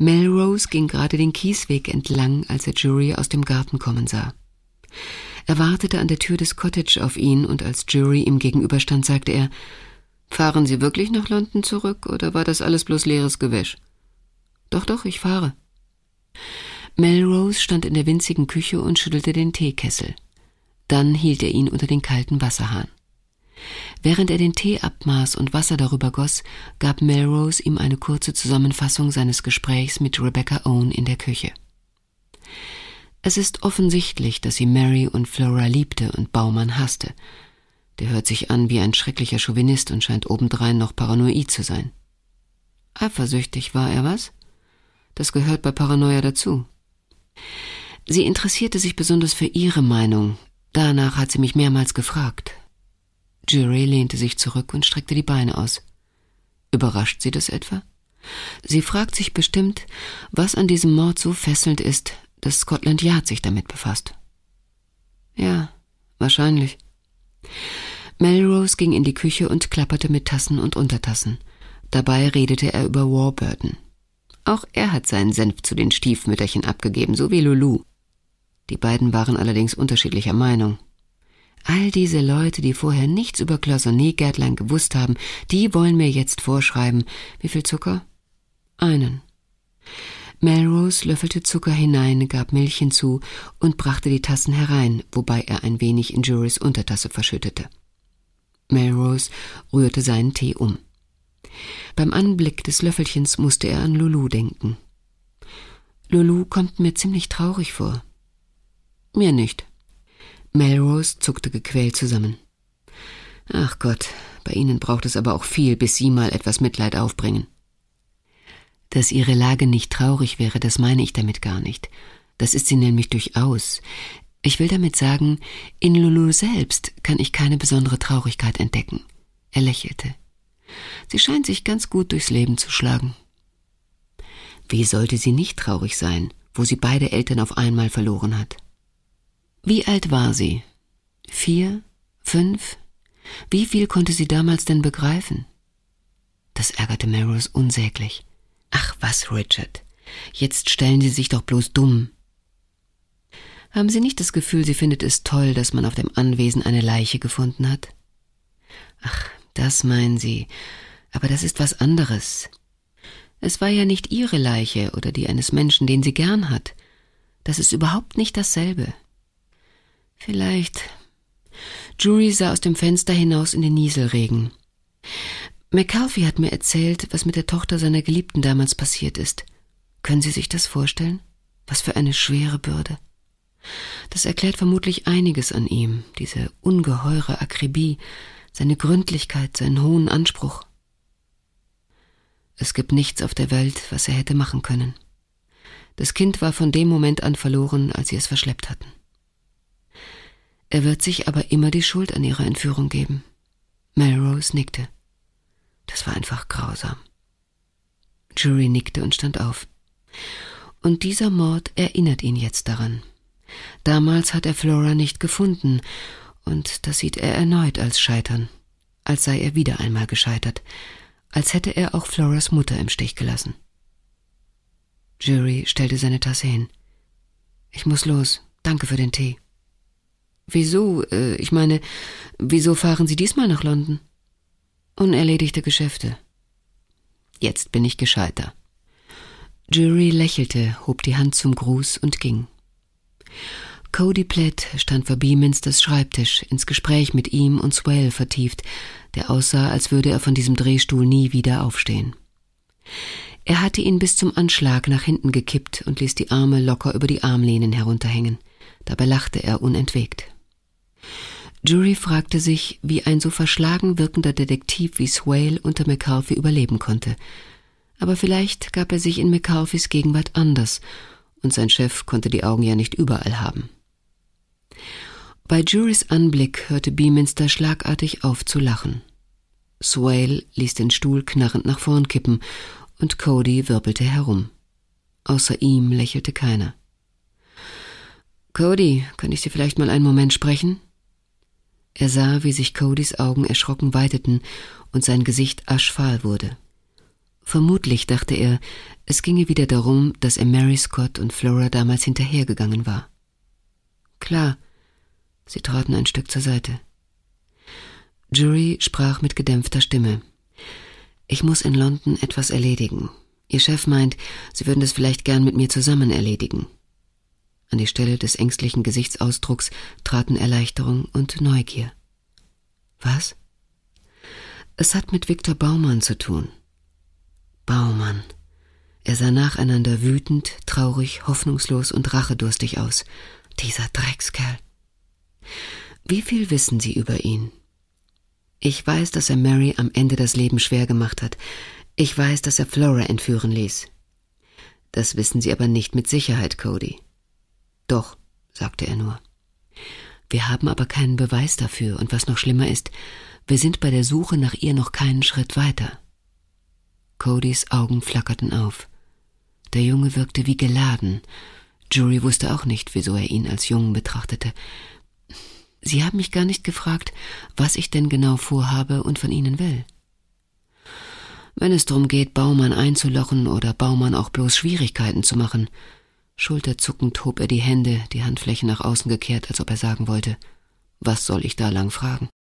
Melrose ging gerade den Kiesweg entlang, als er Jury aus dem Garten kommen sah. Er wartete an der Tür des Cottage auf ihn, und als Jury ihm gegenüberstand, sagte er: »Fahren Sie wirklich nach London zurück, oder war das alles bloß leeres Gewäsch?« »Doch, ich fahre.« Melrose stand in der winzigen Küche und schüttelte den Teekessel. Dann hielt er ihn unter den kalten Wasserhahn. Während er den Tee abmaß und Wasser darüber goss, gab Melrose ihm eine kurze Zusammenfassung seines Gesprächs mit Rebecca Owen in der Küche. Es ist offensichtlich, dass sie Mary und Flora liebte und Baumann hasste. Der hört sich an wie ein schrecklicher Chauvinist und scheint obendrein noch paranoid zu sein. Eifersüchtig war er, was? Das gehört bei Paranoia dazu. Sie interessierte sich besonders für ihre Meinung. Danach hat sie mich mehrmals gefragt. Jury lehnte sich zurück und streckte die Beine aus. Überrascht sie das etwa? Sie fragt sich bestimmt, was an diesem Mord so fesselnd ist, dass Scotland Yard sich damit befasst. Ja, wahrscheinlich. Melrose ging in die Küche und klapperte mit Tassen und Untertassen. Dabei redete er über Warburton. Auch er hat seinen Senf zu den Stiefmütterchen abgegeben, so wie Lulu. Die beiden waren allerdings unterschiedlicher Meinung. All diese Leute, die vorher nichts über Cloisonné-Gärtlein gewusst haben, die wollen mir jetzt vorschreiben. Wie viel Zucker? 1. Melrose löffelte Zucker hinein, gab Milch hinzu und brachte die Tassen herein, wobei er ein wenig in Jurys Untertasse verschüttete. Melrose rührte seinen Tee um. Beim Anblick des Löffelchens musste er an Lulu denken. Lulu kommt mir ziemlich traurig vor. Mir nicht. Melrose zuckte gequält zusammen. Ach Gott, bei Ihnen braucht es aber auch viel, bis Sie mal etwas Mitleid aufbringen. Dass Ihre Lage nicht traurig wäre, das meine ich damit gar nicht. Das ist sie nämlich durchaus. Ich will damit sagen, in Lulu selbst kann ich keine besondere Traurigkeit entdecken. Er lächelte. Sie scheint sich ganz gut durchs Leben zu schlagen. Wie sollte sie nicht traurig sein, wo sie beide Eltern auf einmal verloren hat? Wie alt war sie? 4? 5? Wie viel konnte sie damals denn begreifen? Das ärgerte Melrose unsäglich. Ach was, Richard, jetzt stellen Sie sich doch bloß dumm. Haben Sie nicht das Gefühl, sie findet es toll, dass man auf dem Anwesen eine Leiche gefunden hat? Ach, das meinen Sie, aber das ist was anderes. Es war ja nicht Ihre Leiche oder die eines Menschen, den sie gern hat. Das ist überhaupt nicht dasselbe. Vielleicht. Jury sah aus dem Fenster hinaus in den Nieselregen. McCarthy hat mir erzählt, was mit der Tochter seiner Geliebten damals passiert ist. Können Sie sich das vorstellen? Was für eine schwere Bürde. Das erklärt vermutlich einiges an ihm, diese ungeheure Akribie, seine Gründlichkeit, seinen hohen Anspruch. Es gibt nichts auf der Welt, was er hätte machen können. Das Kind war von dem Moment an verloren, als sie es verschleppt hatten. Er wird sich aber immer die Schuld an ihrer Entführung geben. Melrose nickte. Das war einfach grausam. Jury nickte und stand auf. Und dieser Mord erinnert ihn jetzt daran. Damals hat er Flora nicht gefunden, und das sieht er erneut als Scheitern, als sei er wieder einmal gescheitert, als hätte er auch Floras Mutter im Stich gelassen. Jury stellte seine Tasse hin. Ich muss los. Danke für den Tee. Wieso? Wieso fahren Sie diesmal nach London? Unerledigte Geschäfte. Jetzt bin ich gescheiter. Jury lächelte, hob die Hand zum Gruß und ging. Cody Platt stand vor Beaminsters Schreibtisch, ins Gespräch mit ihm und Swale vertieft, der aussah, als würde er von diesem Drehstuhl nie wieder aufstehen. Er hatte ihn bis zum Anschlag nach hinten gekippt und ließ die Arme locker über die Armlehnen herunterhängen. Dabei lachte er unentwegt. Jury fragte sich, wie ein so verschlagen wirkender Detektiv wie Swale unter McCarthy überleben konnte. Aber vielleicht gab er sich in McCarthys Gegenwart anders, und sein Chef konnte die Augen ja nicht überall haben. Bei Jurys Anblick hörte Beaminster schlagartig auf zu lachen. Swale ließ den Stuhl knarrend nach vorn kippen, und Cody wirbelte herum. Außer ihm lächelte keiner. »Cody, kann ich Sie vielleicht mal einen Moment sprechen?« Er sah, wie sich Codys Augen erschrocken weiteten und sein Gesicht aschfahl wurde. Vermutlich, dachte er, es ginge wieder darum, dass er Mary Scott und Flora damals hinterhergegangen war. Klar, sie traten ein Stück zur Seite. Jury sprach mit gedämpfter Stimme. »Ich muss in London etwas erledigen. Ihr Chef meint, Sie würden das vielleicht gern mit mir zusammen erledigen.« An die Stelle des ängstlichen Gesichtsausdrucks traten Erleichterung und Neugier. »Was?« »Es hat mit Viktor Baumann zu tun.« Baumann. Er sah nacheinander wütend, traurig, hoffnungslos und rachedurstig aus. Dieser Dreckskerl. »Wie viel wissen Sie über ihn?« »Ich weiß, dass er Mary am Ende das Leben schwer gemacht hat. Ich weiß, dass er Flora entführen ließ.« »Das wissen Sie aber nicht mit Sicherheit, Cody.« »Doch«, sagte er nur. »Wir haben aber keinen Beweis dafür, und was noch schlimmer ist, wir sind bei der Suche nach ihr noch keinen Schritt weiter.« Codys Augen flackerten auf. Der Junge wirkte wie geladen. Jury wusste auch nicht, wieso er ihn als Jungen betrachtete. »Sie haben mich gar nicht gefragt, was ich denn genau vorhabe und von Ihnen will.« »Wenn es darum geht, Baumann einzulochen oder Baumann auch bloß Schwierigkeiten zu machen.« Schulterzuckend hob er die Hände, die Handflächen nach außen gekehrt, als ob er sagen wollte, »Was soll ich da lang fragen?«